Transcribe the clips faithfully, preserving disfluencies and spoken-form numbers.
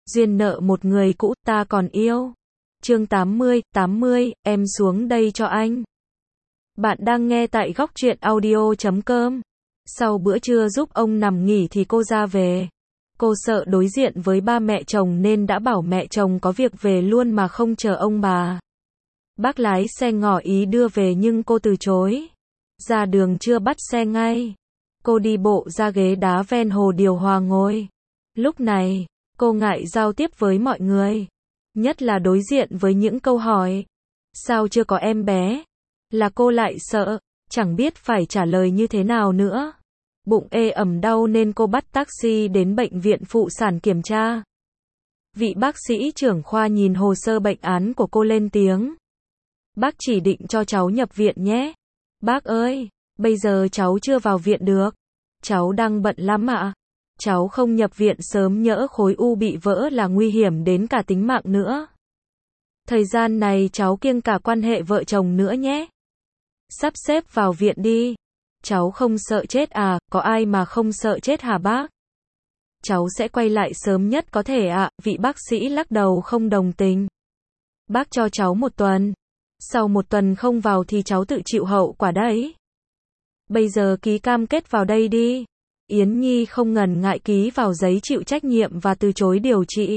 Duyên nợ một người cũ, ta còn yêu. Chương tám mươi, tám mươi, em xuống đây cho anh. Bạn đang nghe tại góc truyện audio chấm com. Sau bữa trưa giúp ông nằm nghỉ thì cô ra về. Cô sợ đối diện với ba mẹ chồng nên đã bảo mẹ chồng có việc về luôn mà không chờ ông bà. Bác lái xe ngỏ ý đưa về nhưng cô từ chối. Ra đường chưa bắt xe ngay. Cô đi bộ ra ghế đá ven hồ điều hòa ngồi. Lúc này, cô ngại giao tiếp với mọi người. Nhất là đối diện với những câu hỏi. Sao chưa có em bé? Là cô lại sợ, chẳng biết phải trả lời như thế nào nữa. Bụng ê ẩm đau nên cô bắt taxi đến bệnh viện phụ sản kiểm tra. Vị bác sĩ trưởng khoa nhìn hồ sơ bệnh án của cô lên tiếng. Bác chỉ định cho cháu nhập viện nhé. Bác ơi, bây giờ cháu chưa vào viện được. Cháu đang bận lắm ạ. Cháu không nhập viện sớm nhỡ khối u bị vỡ là nguy hiểm đến cả tính mạng nữa. Thời gian này cháu kiêng cả quan hệ vợ chồng nữa nhé. Sắp xếp vào viện đi. Cháu không sợ chết à, có ai mà không sợ chết hả bác? Cháu sẽ quay lại sớm nhất có thể ạ, vị bác sĩ lắc đầu không đồng tình. Bác cho cháu một tuần. Sau một tuần không vào thì cháu tự chịu hậu quả đấy. Bây giờ ký cam kết vào đây đi. Yến Nhi không ngần ngại ký vào giấy chịu trách nhiệm và từ chối điều trị.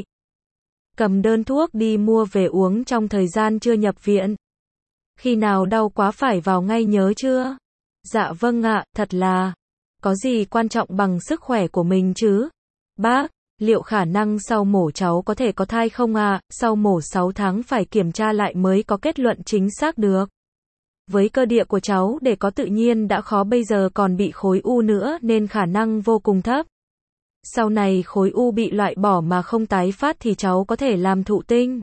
Cầm đơn thuốc đi mua về uống trong thời gian chưa nhập viện. Khi nào đau quá phải vào ngay nhớ chưa? Dạ vâng ạ, thật là. Có gì quan trọng bằng sức khỏe của mình chứ? Bác, liệu khả năng sau mổ cháu có thể có thai không ạ? À? Sau mổ sáu tháng phải kiểm tra lại mới có kết luận chính xác được. Với cơ địa của cháu để có tự nhiên đã khó, bây giờ còn bị khối u nữa nên khả năng vô cùng thấp. Sau này khối u bị loại bỏ mà không tái phát thì cháu có thể làm thụ tinh.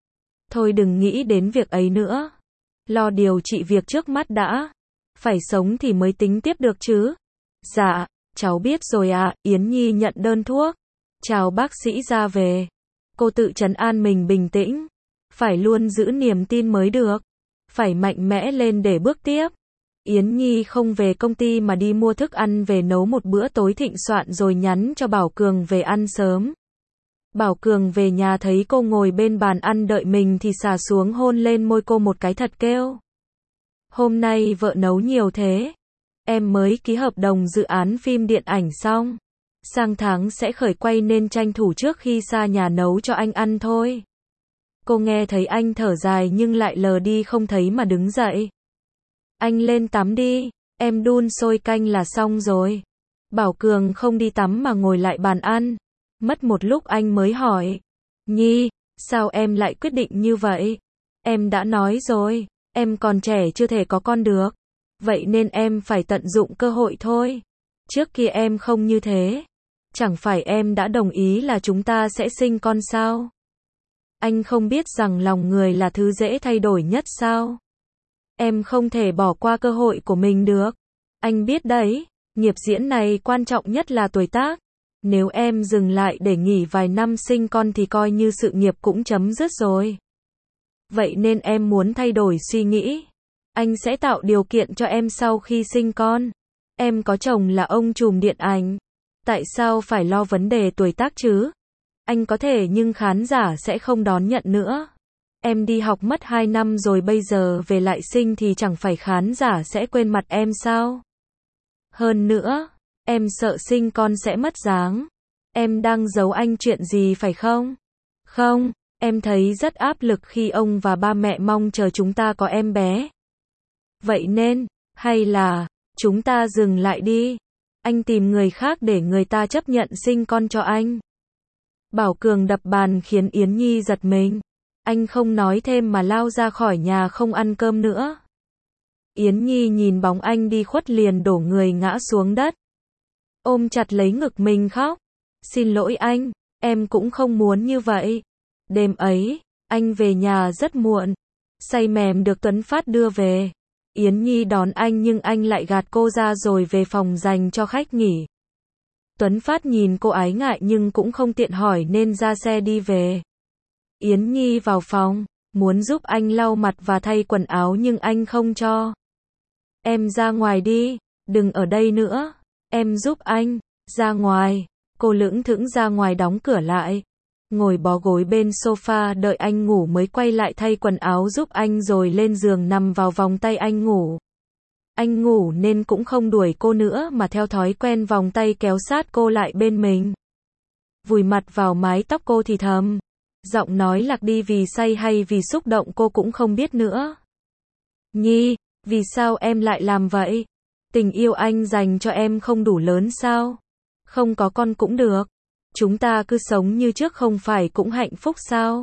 Thôi đừng nghĩ đến việc ấy nữa. Lo điều trị việc trước mắt đã. Phải sống thì mới tính tiếp được chứ. Dạ, cháu biết rồi ạ. À. Yến Nhi nhận đơn thuốc. Chào bác sĩ ra về. Cô tự trấn an mình bình tĩnh. Phải luôn giữ niềm tin mới được. Phải mạnh mẽ lên để bước tiếp. Yến Nhi không về công ty mà đi mua thức ăn về nấu một bữa tối thịnh soạn rồi nhắn cho Bảo Cường về ăn sớm. Bảo Cường về nhà thấy cô ngồi bên bàn ăn đợi mình thì xà xuống hôn lên môi cô một cái thật kêu. Hôm nay vợ nấu nhiều thế. Em mới ký hợp đồng dự án phim điện ảnh xong. Sang tháng sẽ khởi quay nên tranh thủ trước khi xa nhà nấu cho anh ăn thôi. Cô nghe thấy anh thở dài nhưng lại lờ đi không thấy mà đứng dậy. Anh lên tắm đi, em đun sôi canh là xong rồi. Bảo Cường không đi tắm mà ngồi lại bàn ăn. Mất một lúc anh mới hỏi. Nhi, sao em lại quyết định như vậy? Em đã nói rồi, em còn trẻ chưa thể có con được. Vậy nên em phải tận dụng cơ hội thôi. Trước kia em không như thế. Chẳng phải em đã đồng ý là chúng ta sẽ sinh con sao? Anh không biết rằng lòng người là thứ dễ thay đổi nhất sao? Em không thể bỏ qua cơ hội của mình được. Anh biết đấy, nghiệp diễn này quan trọng nhất là tuổi tác. Nếu em dừng lại để nghỉ vài năm sinh con thì coi như sự nghiệp cũng chấm dứt rồi. Vậy nên em muốn thay đổi suy nghĩ. Anh sẽ tạo điều kiện cho em sau khi sinh con. Em có chồng là ông trùm điện ảnh. Tại sao phải lo vấn đề tuổi tác chứ? Anh có thể nhưng khán giả sẽ không đón nhận nữa. Em đi học mất hai năm rồi bây giờ về lại sinh thì chẳng phải khán giả sẽ quên mặt em sao? Hơn nữa, em sợ sinh con sẽ mất dáng. Em đang giấu anh chuyện gì phải không? Không, em thấy rất áp lực khi ông và ba mẹ mong chờ chúng ta có em bé. Vậy nên, hay là, chúng ta dừng lại đi. Anh tìm người khác để người ta chấp nhận sinh con cho anh. Bảo Cường đập bàn khiến Yến Nhi giật mình. Anh không nói thêm mà lao ra khỏi nhà không ăn cơm nữa. Yến Nhi nhìn bóng anh đi khuất liền đổ người ngã xuống đất. Ôm chặt lấy ngực mình khóc. Xin lỗi anh, em cũng không muốn như vậy. Đêm ấy, anh về nhà rất muộn. Say mềm được Tuấn Phát đưa về. Yến Nhi đón anh nhưng anh lại gạt cô ra rồi về phòng dành cho khách nghỉ. Tuấn Phát nhìn cô ái ngại nhưng cũng không tiện hỏi nên ra xe đi về. Yến Nhi vào phòng, muốn giúp anh lau mặt và thay quần áo nhưng anh không cho. Em ra ngoài đi, đừng ở đây nữa. Em giúp anh, ra ngoài. Cô lững thững ra ngoài đóng cửa lại. ngồi bó gối bên sofa đợi anh ngủ mới quay lại thay quần áo giúp anh rồi lên giường nằm vào vòng tay anh ngủ. Anh ngủ nên cũng không đuổi cô nữa mà theo thói quen vòng tay kéo sát cô lại bên mình. Vùi mặt vào mái tóc cô thì thầm. Giọng nói lạc đi vì say hay vì xúc động cô cũng không biết nữa. Nhi, vì sao em lại làm vậy? Tình yêu anh dành cho em không đủ lớn sao? Không có con cũng được. Chúng ta cứ sống như trước không phải cũng hạnh phúc sao?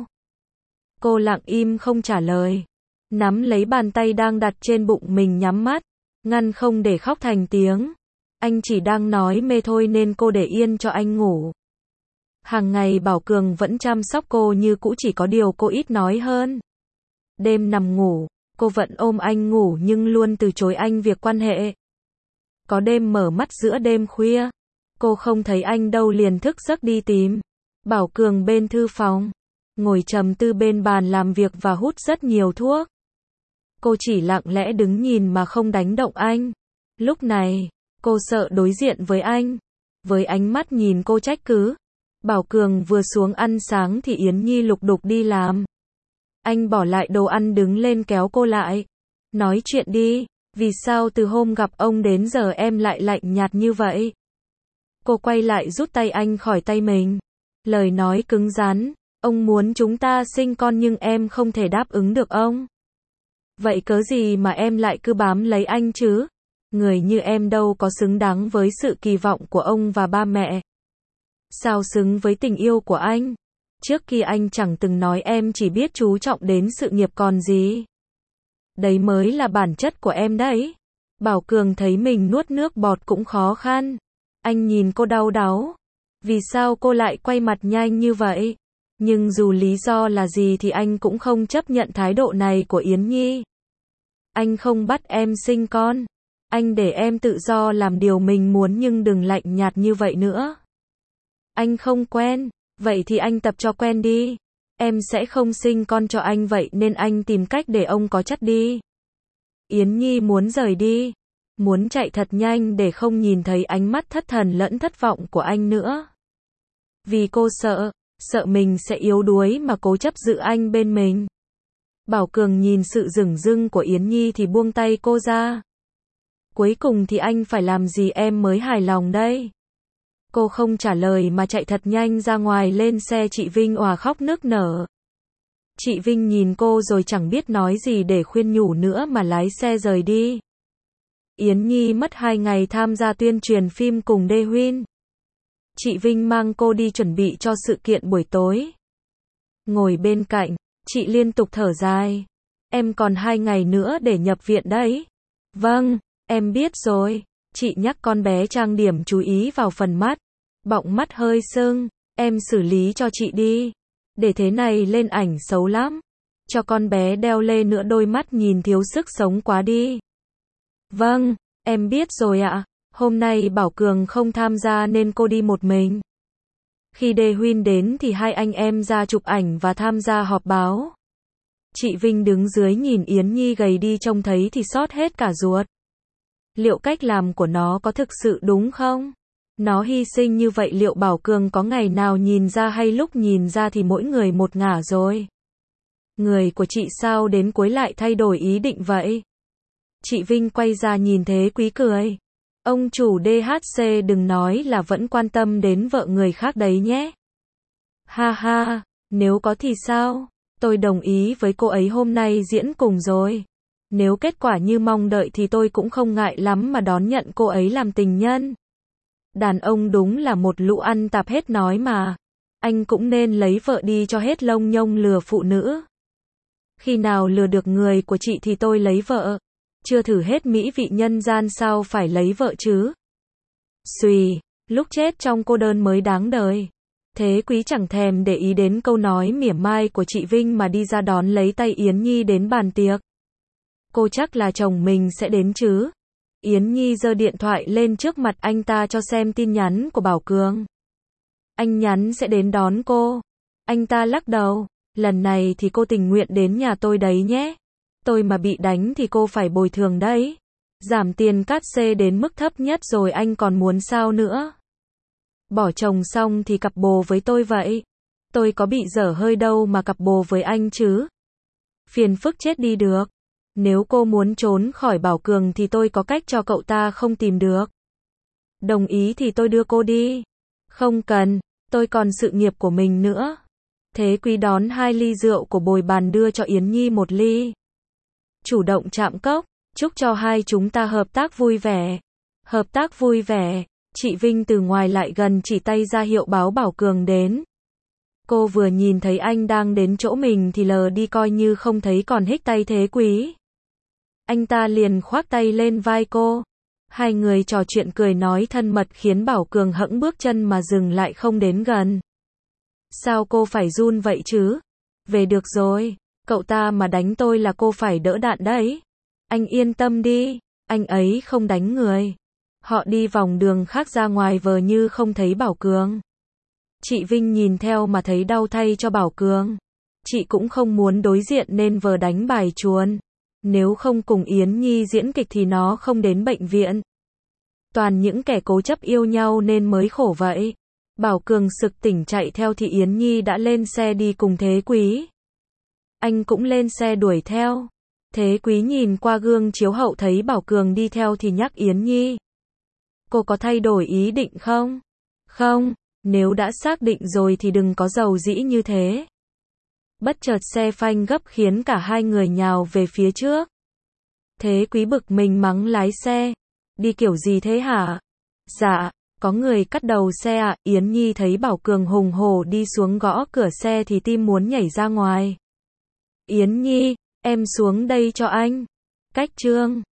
Cô lặng im không trả lời. Nắm lấy bàn tay đang đặt trên bụng mình nhắm mắt. Ngăn không để khóc thành tiếng. Anh chỉ đang nói mê thôi nên cô để yên cho anh ngủ. Hàng ngày Bảo Cường vẫn chăm sóc cô như cũ, chỉ có điều cô ít nói hơn. Đêm nằm ngủ, cô vẫn ôm anh ngủ nhưng luôn từ chối anh việc quan hệ. Có đêm mở mắt giữa đêm khuya, cô không thấy anh đâu liền thức giấc đi tìm. Bảo Cường bên thư phòng, ngồi trầm tư bên bàn làm việc và hút rất nhiều thuốc. Cô chỉ lặng lẽ đứng nhìn mà không đánh động anh. Lúc này, cô sợ đối diện với anh. Với ánh mắt nhìn cô trách cứ. Bảo Cường vừa xuống ăn sáng thì Yến Nhi lục đục đi làm. Anh bỏ lại đồ ăn đứng lên kéo cô lại. Nói chuyện đi, vì sao từ hôm gặp ông đến giờ em lại lạnh nhạt như vậy? Cô quay lại rút tay anh khỏi tay mình. Lời nói cứng rắn, ông muốn chúng ta sinh con nhưng em không thể đáp ứng được ông. Vậy cớ gì mà em lại cứ bám lấy anh chứ? Người như em đâu có xứng đáng với sự kỳ vọng của ông và ba mẹ. Sao xứng với tình yêu của anh? Trước kia anh chẳng từng nói em chỉ biết chú trọng đến sự nghiệp còn gì. Đấy mới là bản chất của em đấy. Bảo Cường thấy mình nuốt nước bọt cũng khó khăn. Anh nhìn cô đau đáu. Vì sao cô lại quay mặt nhanh như vậy? Nhưng dù lý do là gì thì anh cũng không chấp nhận thái độ này của Yến Nhi. Anh không bắt em sinh con. Anh để em tự do làm điều mình muốn nhưng đừng lạnh nhạt như vậy nữa. Anh không quen, vậy thì anh tập cho quen đi. Em sẽ không sinh con cho anh vậy nên anh tìm cách để ông có chất đi. Yến Nhi muốn rời đi, muốn chạy thật nhanh để không nhìn thấy ánh mắt thất thần lẫn thất vọng của anh nữa. Vì cô sợ, sợ mình sẽ yếu đuối mà cố chấp giữ anh bên mình. Bảo Cường nhìn sự dửng dưng của Yến Nhi thì buông tay cô ra. Cuối cùng thì anh phải làm gì em mới hài lòng đây? Cô không trả lời mà chạy thật nhanh ra ngoài lên xe. Chị Vinh òa khóc nức nở. Chị Vinh nhìn cô rồi chẳng biết nói gì để khuyên nhủ nữa mà lái xe rời đi. Yến Nhi mất hai ngày tham gia tuyên truyền phim cùng Đê Huyên. Chị Vinh mang cô đi chuẩn bị cho sự kiện buổi tối. Ngồi bên cạnh, chị liên tục thở dài. Em còn hai ngày nữa để nhập viện đấy. Vâng, em biết rồi. Chị nhắc con bé trang điểm chú ý vào phần mắt. Bọng mắt hơi sưng, em xử lý cho chị đi. Để thế này lên ảnh xấu lắm. Cho con bé đeo lên nữa đôi mắt nhìn thiếu sức sống quá đi. Vâng, em biết rồi ạ. Hôm nay Bảo Cường không tham gia nên cô đi một mình. Khi Đê Huyên đến thì hai anh em ra chụp ảnh và tham gia họp báo. Chị Vinh đứng dưới nhìn Yến Nhi gầy đi trông thấy thì xót hết cả ruột. Liệu cách làm của nó có thực sự đúng không? Nó hy sinh như vậy liệu Bảo Cường có ngày nào nhìn ra hay lúc nhìn ra thì mỗi người một ngả rồi. Người của chị sao đến cuối lại thay đổi ý định vậy? Chị Vinh quay ra nhìn Thế Quý cười. Ông chủ đê hát xê đừng nói là vẫn quan tâm đến vợ người khác đấy nhé. Ha ha, nếu có thì sao? Tôi đồng ý với cô ấy hôm nay diễn cùng rồi. Nếu kết quả như mong đợi thì tôi cũng không ngại lắm mà đón nhận cô ấy làm tình nhân. Đàn ông đúng là một lũ ăn tạp hết nói mà. Anh cũng nên lấy vợ đi cho hết lông nhông lừa phụ nữ. Khi nào lừa được người của chị thì tôi lấy vợ. Chưa thử hết mỹ vị nhân gian sao phải lấy vợ chứ? Xùy, lúc chết trong cô đơn mới đáng đời. Thế Quý chẳng thèm để ý đến câu nói mỉa mai của chị Vinh mà đi ra đón lấy tay Yến Nhi đến bàn tiệc. Cô chắc là chồng mình sẽ đến chứ? Yến Nhi giơ điện thoại lên trước mặt anh ta cho xem tin nhắn của Bảo Cường. Anh nhắn sẽ đến đón cô. Anh ta lắc đầu. Lần này thì cô tình nguyện đến nhà tôi đấy nhé. Tôi mà bị đánh thì cô phải bồi thường đấy. Giảm tiền cát xê đến mức thấp nhất rồi anh còn muốn sao nữa? Bỏ chồng xong thì cặp bồ với tôi vậy. Tôi có bị dở hơi đâu mà cặp bồ với anh chứ. Phiền phức chết đi được. Nếu cô muốn trốn khỏi Bảo Cường thì tôi có cách cho cậu ta không tìm được. Đồng ý thì tôi đưa cô đi. Không cần, tôi còn sự nghiệp của mình nữa. Thế Quý đón hai ly rượu của bồi bàn đưa cho Yến Nhi một ly. Chủ động chạm cốc, chúc cho hai chúng ta hợp tác vui vẻ. Hợp tác vui vẻ, chị Vinh từ ngoài lại gần chỉ tay ra hiệu báo Bảo Cường đến. Cô vừa nhìn thấy anh đang đến chỗ mình thì lờ đi coi như không thấy còn hích tay Thế Quý. Anh ta liền khoác tay lên vai cô. Hai người trò chuyện cười nói thân mật khiến Bảo Cường hẫng bước chân mà dừng lại không đến gần. Sao cô phải run vậy chứ? Về được rồi, cậu ta mà đánh tôi là cô phải đỡ đạn đấy. Anh yên tâm đi, anh ấy không đánh người. Họ đi vòng đường khác ra ngoài vờ như không thấy Bảo Cường. Chị Vinh nhìn theo mà thấy đau thay cho Bảo Cường. Chị cũng không muốn đối diện nên vờ đánh bài chuồn. Nếu không cùng Yến Nhi diễn kịch thì nó không đến bệnh viện. Toàn những kẻ cố chấp yêu nhau nên mới khổ vậy. Bảo Cường sực tỉnh chạy theo thì Yến Nhi đã lên xe đi cùng Thế Quý. Anh cũng lên xe đuổi theo. Thế Quý nhìn qua gương chiếu hậu thấy Bảo Cường đi theo thì nhắc Yến Nhi. Cô có thay đổi ý định không? Không, nếu đã xác định rồi thì đừng có dầu dĩ như thế. Bất chợt xe phanh gấp khiến cả hai người nhào về phía trước. Thế Quý bực mình mắng lái xe. Đi kiểu gì thế hả? Dạ, có người cắt đầu xe ạ. À? Yến Nhi thấy Bảo Cường hùng hổ đi xuống gõ cửa xe thì tim muốn nhảy ra ngoài. Yến Nhi, em xuống đây cho anh. Cách trương.